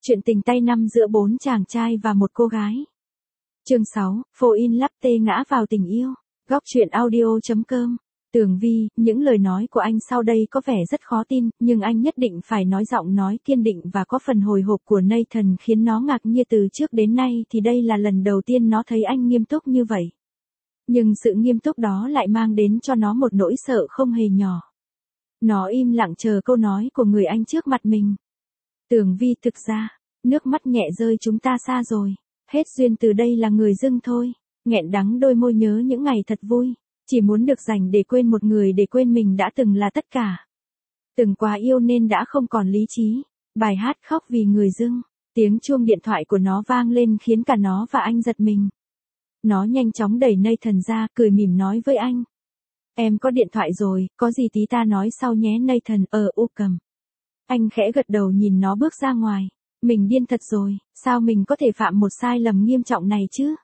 Chuyện tình tay năm giữa 4 chàng trai và một cô gái. Chương 6, Phô In Latte ngã vào tình yêu. Góc truyện audio.com. Tường Vi, những lời nói của anh sau đây có vẻ rất khó tin, nhưng anh nhất định phải nói giọng nói kiên định và có phần hồi hộp của Nathan khiến nó ngạc nhiên. Từ trước đến nay thì đây là lần đầu tiên nó thấy anh nghiêm túc như vậy. Nhưng sự nghiêm túc đó lại mang đến cho nó một nỗi sợ không hề nhỏ. Nó im lặng chờ câu nói của người anh trước mặt mình. Tường Vi, thực ra, nước mắt nhẹ rơi, chúng ta xa rồi. Hết duyên, từ đây là người dưng thôi. Nghẹn đắng đôi môi, nhớ những ngày thật vui. Chỉ muốn được dành để quên một người, để quên mình đã từng là tất cả. Từng quá yêu nên đã không còn lý trí. Bài hát khóc vì người dưng. Tiếng chuông điện thoại của nó vang lên khiến cả nó và anh giật mình. Nó nhanh chóng đẩy Nathan ra, cười mỉm nói với anh. Em có điện thoại rồi, có gì tí ta nói sau nhé Nathan. Cầm. Anh khẽ gật đầu nhìn nó bước ra ngoài. Mình điên thật rồi, sao mình có thể phạm một sai lầm nghiêm trọng này chứ?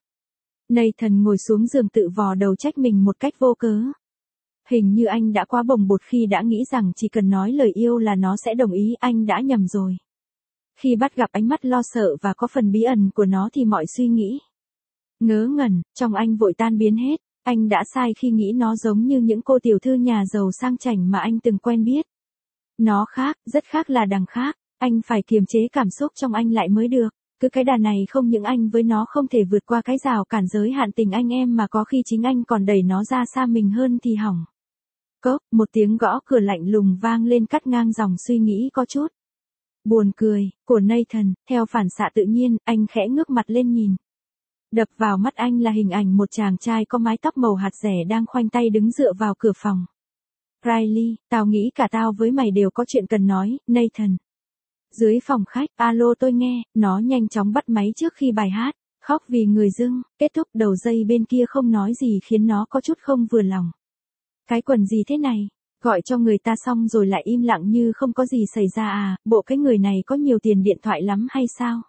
Nathan ngồi xuống giường tự vò đầu trách mình một cách vô cớ. Hình như anh đã quá bồng bột khi đã nghĩ rằng chỉ cần nói lời yêu là nó sẽ đồng ý. Anh đã nhầm rồi. Khi bắt gặp ánh mắt lo sợ và có phần bí ẩn của nó thì mọi suy nghĩ ngớ ngẩn trong anh vội tan biến hết. Anh đã sai khi nghĩ nó giống như những cô tiểu thư nhà giàu sang chảnh mà anh từng quen biết. Nó khác, rất khác là đằng khác. Anh phải kiềm chế cảm xúc trong anh lại mới được. Cứ cái đà này không những anh với nó không thể vượt qua cái rào cản giới hạn tình anh em, mà có khi chính anh còn đẩy nó ra xa mình hơn thì hỏng. Cốc, một tiếng gõ cửa lạnh lùng vang lên cắt ngang dòng suy nghĩ có chút buồn cười của Nathan. Theo phản xạ tự nhiên, anh khẽ ngước mặt lên nhìn. Đập vào mắt anh là hình ảnh một chàng trai có mái tóc màu hạt dẻ đang khoanh tay đứng dựa vào cửa phòng. Riley, tao nghĩ cả tao với mày đều có chuyện cần nói, Nathan. Dưới phòng khách, alo tôi nghe, nó nhanh chóng bắt máy trước khi bài hát khóc vì người dưng kết thúc. Đầu dây bên kia không nói gì khiến nó có chút không vừa lòng. Cái quần gì thế này? Gọi cho người ta xong rồi lại im lặng như không có gì xảy ra à? Bộ cái người này có nhiều tiền điện thoại lắm hay sao?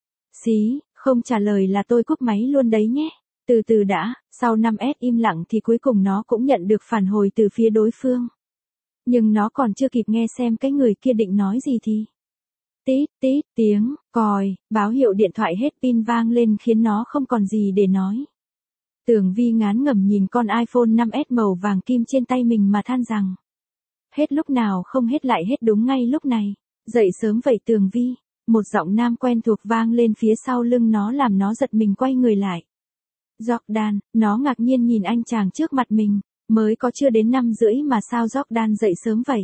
Xí, không trả lời là tôi cúp máy luôn đấy nhé. Từ từ đã. Sau 5S im lặng thì cuối cùng nó cũng nhận được phản hồi từ phía đối phương. Nhưng nó còn chưa kịp nghe xem cái người kia định nói gì thì tít tít tiếng còi báo hiệu điện thoại hết pin vang lên khiến nó không còn gì để nói. Tường Vi ngán ngẩm nhìn con iPhone 5S màu vàng kim trên tay mình mà than rằng hết lúc nào không hết lại hết đúng ngay lúc này. Dậy sớm vậy Tường Vi. Một giọng nam quen thuộc vang lên phía sau lưng nó làm nó giật mình quay người lại. Jordan, nó ngạc nhiên nhìn anh chàng trước mặt mình. Mới có chưa đến 5:30 mà sao Jordan dậy sớm vậy?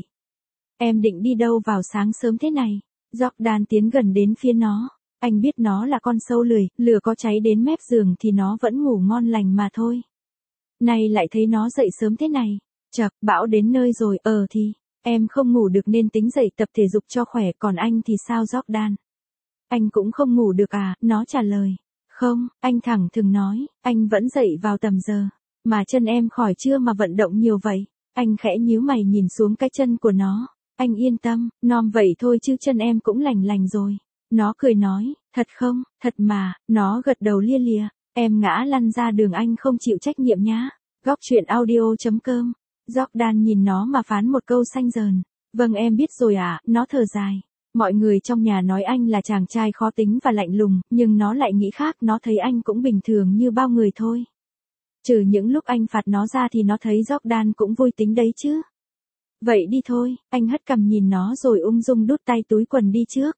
Em định đi đâu vào sáng sớm thế này? Jordan tiến gần đến phía nó. Anh biết nó là con sâu lười, lửa có cháy đến mép giường thì nó vẫn ngủ ngon lành mà thôi. Nay lại thấy nó dậy sớm thế này. Chậc, bão đến nơi rồi. Thì em không ngủ được nên tính dậy tập thể dục cho khỏe. Còn anh thì sao Jordan? Anh cũng không ngủ được à? Nó trả lời. Không, anh thẳng thừng nói, anh vẫn dậy vào tầm giờ. Mà chân em khỏi chưa mà vận động nhiều vậy? Anh khẽ nhíu mày nhìn xuống cái chân của nó. Anh yên tâm, nom vậy thôi chứ chân em cũng lành lành rồi. Nó cười nói, thật không? Thật mà. Nó gật đầu lia lịa. Em ngã lăn ra đường, anh không chịu trách nhiệm nhá. Góc truyện audio.com. Jordan nhìn nó mà phán một câu xanh dờn. Vâng em biết rồi ạ. Nó thở dài. Mọi người trong nhà nói anh là chàng trai khó tính và lạnh lùng, nhưng nó lại nghĩ khác. Nó thấy anh cũng bình thường như bao người thôi. Trừ những lúc anh phạt nó ra thì nó thấy Jordan cũng vui tính đấy chứ. Vậy đi thôi. Anh hất cằm nhìn nó rồi ung dung đút tay túi quần đi trước.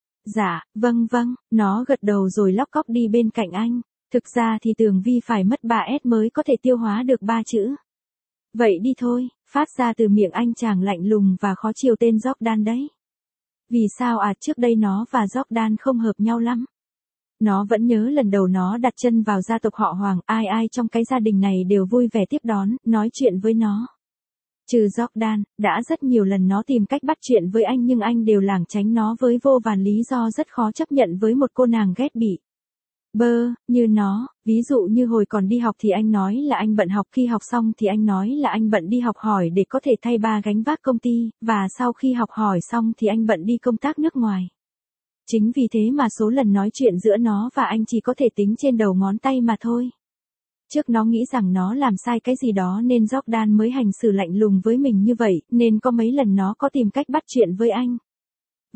Dạ, vâng, nó gật đầu rồi lóc cóc đi bên cạnh anh. Thực ra thì Tường Vi phải mất 3S mới có thể tiêu hóa được 3 chữ. Vậy đi thôi, phát ra từ miệng anh chàng lạnh lùng và khó chiều tên Jordan đấy. Vì sao trước đây nó và Jordan không hợp nhau lắm. Nó vẫn nhớ lần đầu nó đặt chân vào gia tộc họ Hoàng, ai trong cái gia đình này đều vui vẻ tiếp đón, nói chuyện với nó. Trừ Jordan, đã rất nhiều lần nó tìm cách bắt chuyện với anh nhưng anh đều lảng tránh nó với vô vàn lý do rất khó chấp nhận với một cô nàng ghét bị như nó. Ví dụ như hồi còn đi học thì anh nói là anh bận học, khi học xong thì anh nói là anh bận đi học hỏi để có thể thay ba gánh vác công ty, và sau khi học hỏi xong thì anh bận đi công tác nước ngoài. Chính vì thế mà số lần nói chuyện giữa nó và anh chỉ có thể tính trên đầu ngón tay mà thôi. Trước nó nghĩ rằng nó làm sai cái gì đó nên Jordan mới hành xử lạnh lùng với mình như vậy, nên có mấy lần nó có tìm cách bắt chuyện với anh.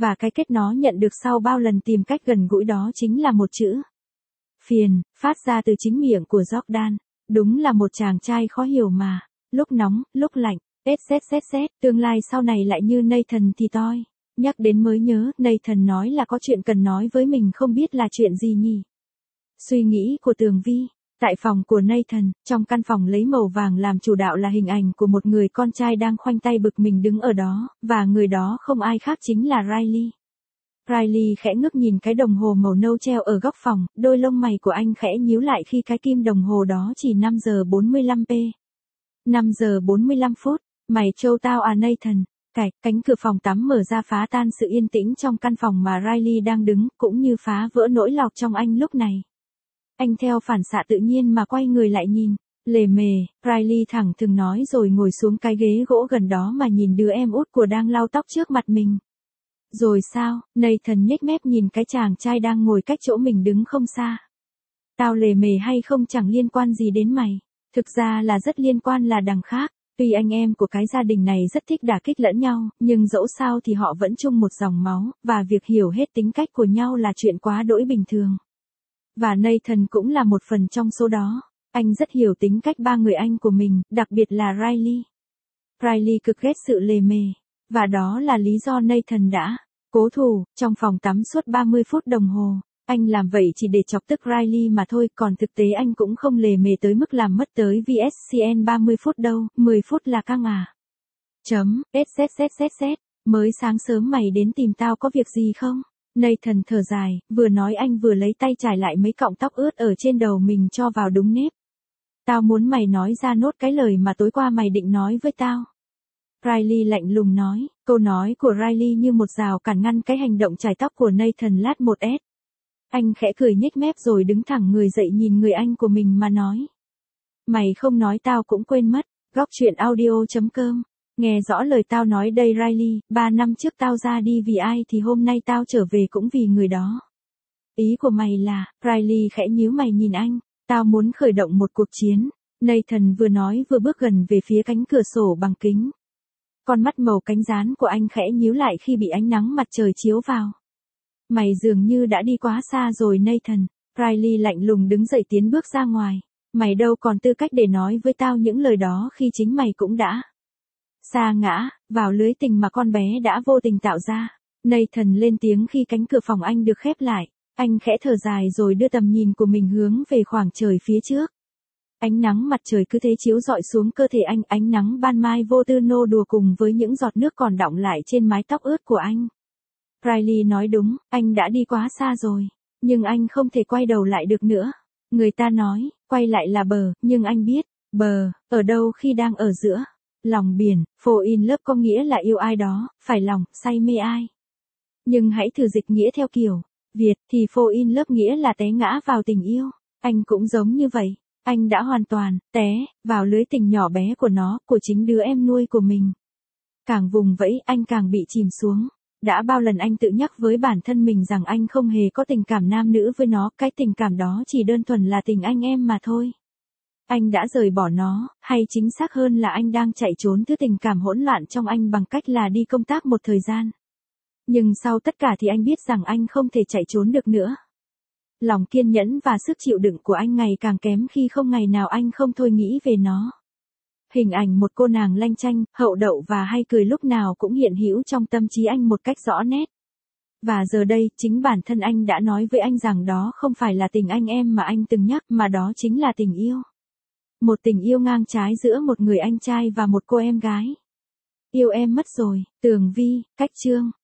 Và cái kết nó nhận được sau bao lần tìm cách gần gũi đó chính là một chữ. Phiền, phát ra từ chính miệng của Jordan. Đúng là một chàng trai khó hiểu mà. Lúc nóng, lúc lạnh, tương lai sau này lại như Nathan thì toi. Nhắc đến mới nhớ, Nathan nói là có chuyện cần nói với mình, không biết là chuyện gì nhỉ? Suy nghĩ của Tường Vi. Tại phòng của Nathan, trong căn phòng lấy màu vàng làm chủ đạo là hình ảnh của một người con trai đang khoanh tay bực mình đứng ở đó, và người đó không ai khác chính là Riley. Riley khẽ ngước nhìn cái đồng hồ màu nâu treo ở góc phòng, đôi lông mày của anh khẽ nhíu lại khi cái kim đồng hồ đó chỉ 5 giờ 45 p. 5 giờ 45 phút, mày trâu tao à Nathan. Cánh cửa phòng tắm mở ra phá tan sự yên tĩnh trong căn phòng mà Riley đang đứng, cũng như phá vỡ nỗi lọc trong anh lúc này. Anh theo phản xạ tự nhiên mà quay người lại nhìn. Lề mề, Riley thẳng thừng nói rồi ngồi xuống cái ghế gỗ gần đó mà nhìn đứa em út của đang lau tóc trước mặt mình. Rồi sao? Nathan nhếch mép nhìn cái chàng trai đang ngồi cách chỗ mình đứng không xa. Tao lề mề hay không chẳng liên quan gì đến mày. Thực ra là rất liên quan là đằng khác. Tuy anh em của cái gia đình này rất thích đả kích lẫn nhau, nhưng dẫu sao thì họ vẫn chung một dòng máu, và việc hiểu hết tính cách của nhau là chuyện quá đỗi bình thường. Và Nathan cũng là một phần trong số đó. Anh rất hiểu tính cách ba người anh của mình, đặc biệt là Riley. Riley cực ghét sự lề mề. Và đó là lý do Nathan đã cố thủ trong phòng tắm suốt 30 phút đồng hồ. Anh làm vậy chỉ để chọc tức Riley mà thôi, còn thực tế anh cũng không lề mề tới mức làm mất tới VSCN 30 phút đâu, 10 phút là căng à. Mới sáng sớm mày đến tìm tao có việc gì không? Nathan thở dài, vừa nói anh vừa lấy tay chải lại mấy cọng tóc ướt ở trên đầu mình cho vào đúng nếp. Tao muốn mày nói ra nốt cái lời mà tối qua mày định nói với tao. Riley lạnh lùng nói, câu nói của Riley như một rào cản ngăn cái hành động chải tóc của Nathan lát một s. Anh khẽ cười nhếch mép rồi đứng thẳng người dậy nhìn người anh của mình mà nói. Mày không nói tao cũng quên mất. Góc truyện audio.com. Nghe rõ lời tao nói đây Riley, 3 năm trước tao ra đi vì ai thì hôm nay tao trở về cũng vì người đó. Ý của mày là, Riley khẽ nhíu mày nhìn anh, tao muốn khởi động một cuộc chiến. Nathan vừa nói vừa bước gần về phía cánh cửa sổ bằng kính. Con mắt màu cánh gián của anh khẽ nhíu lại khi bị ánh nắng mặt trời chiếu vào. Mày dường như đã đi quá xa rồi Nathan. Riley lạnh lùng đứng dậy tiến bước ra ngoài. Mày đâu còn tư cách để nói với tao những lời đó khi chính mày cũng đã sa ngã vào lưới tình mà con bé đã vô tình tạo ra. Nathan lên tiếng khi cánh cửa phòng anh được khép lại. Anh khẽ thở dài rồi đưa tầm nhìn của mình hướng về khoảng trời phía trước. Ánh nắng mặt trời cứ thế chiếu rọi xuống cơ thể anh, ánh nắng ban mai vô tư nô đùa cùng với những giọt nước còn đọng lại trên mái tóc ướt của anh. Riley nói đúng, anh đã đi quá xa rồi, nhưng anh không thể quay đầu lại được nữa. Người ta nói, quay lại là bờ, nhưng anh biết, bờ, ở đâu khi đang ở giữa lòng biển. Fall in love có nghĩa là yêu ai đó, phải lòng, say mê ai. Nhưng hãy thử dịch nghĩa theo kiểu Việt thì fall in love nghĩa là té ngã vào tình yêu. Anh cũng giống như vậy. Anh đã hoàn toàn té vào lưới tình nhỏ bé của nó, của chính đứa em nuôi của mình. Càng vùng vẫy, anh càng bị chìm xuống. Đã bao lần anh tự nhắc với bản thân mình rằng anh không hề có tình cảm nam nữ với nó, cái tình cảm đó chỉ đơn thuần là tình anh em mà thôi. Anh đã rời bỏ nó, hay chính xác hơn là anh đang chạy trốn thứ tình cảm hỗn loạn trong anh bằng cách là đi công tác một thời gian. Nhưng sau tất cả thì anh biết rằng anh không thể chạy trốn được nữa. Lòng kiên nhẫn và sức chịu đựng của anh ngày càng kém khi không ngày nào anh không thôi nghĩ về nó. Hình ảnh một cô nàng lanh chanh, hậu đậu và hay cười lúc nào cũng hiện hữu trong tâm trí anh một cách rõ nét. Và giờ đây, chính bản thân anh đã nói với anh rằng đó không phải là tình anh em mà anh từng nhắc, mà đó chính là tình yêu. Một tình yêu ngang trái giữa một người anh trai và một cô em gái. Yêu em mất rồi, Tường Vi, Cách Chương.